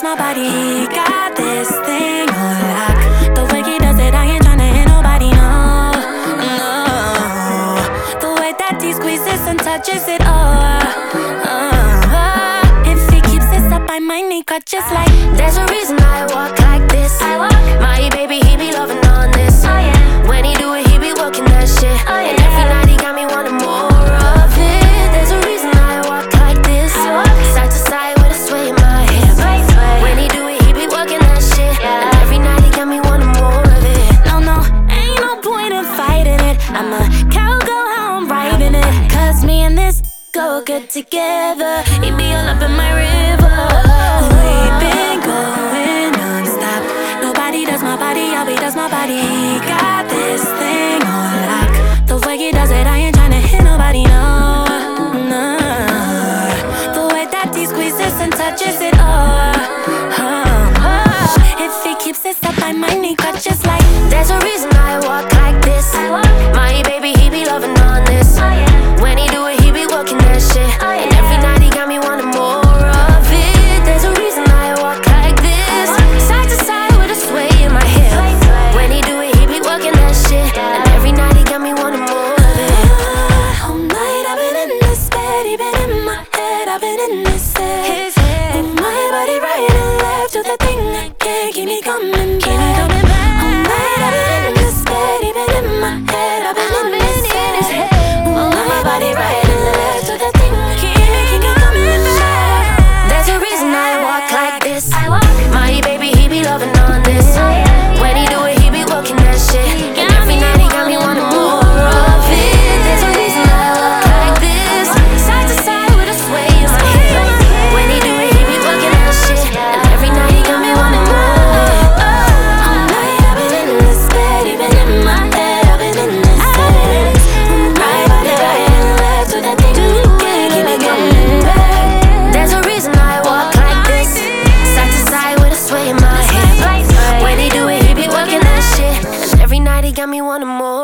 my body. He got this thing on lock. The way he does it, I ain't tryna hit nobody, no, no. The way that he squeezes and touches it, if he keeps this up, I might need crutches like. There's a reason I walk like this. My baby, he be loving on this. When he do it, he be working that shit. And every night he got me wanting more of it. There's a reason I walk like this. Side to side with a sway in my hip. When he do it, he be working that shit. And every night he got me wanting more of it. No, no, ain't no point in fighting it. I'm a cowgirl, how I'm riding it. Cause me and this go good together. He be all up in my river. We've been going non-stop. Nobody does my body, Abby does my body. He got this thing on lock. The way he does it, I ain't tryna hit nobody, no, no. The way that he squeezes and touches it, if he keeps this up, I might need crutches like. There's a reason I walk like this. My baby, he be loving on this. When he do it, he be working that shit. And every night he got me wanting more of it. There's a reason I walk like this. Side to side with a sway in my hip. When he do it, he be working that shit. And every night he got me wanting more of it. All night I've been in this bed, he been in my head, I've been in his head. Move my body right and left to the thing that can't keep me coming back. All night I've been in this bed, he been in my head, I've been in his head. Move my body right and left to the thing that can't keep me coming back. There's a reason I walk like this. My baby, he be loving on this. When he do it, he be working that shit. And every night he got me wanting more of it. There's a reason I walk like this. Side to side with a sway in my hip. When he do it, he be working that shit. And every night he got me wanting more of it. All night I've been in this bed, he been in my head, I've been in his head. Move my body right and left to the thing that can't keep me coming back. There's a reason I walk like this. Side to side with a sway in my hip. When he do it, he be working that shit. And every night he got me wanting more.